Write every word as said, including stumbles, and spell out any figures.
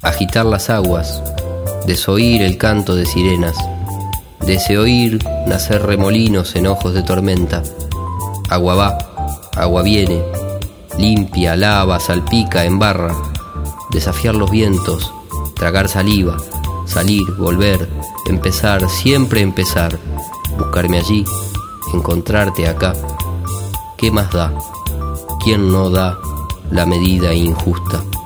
agitar las aguas, desoír el canto de sirenas, deseoír nacer remolinos en ojos de tormenta. Agua va, agua viene, limpia, lava, salpica, embarra, desafiar los vientos, tragar saliva, salir, volver, empezar, siempre empezar, buscarme allí, encontrarte acá. ¿Qué más da? ¿Quién no da la medida injusta?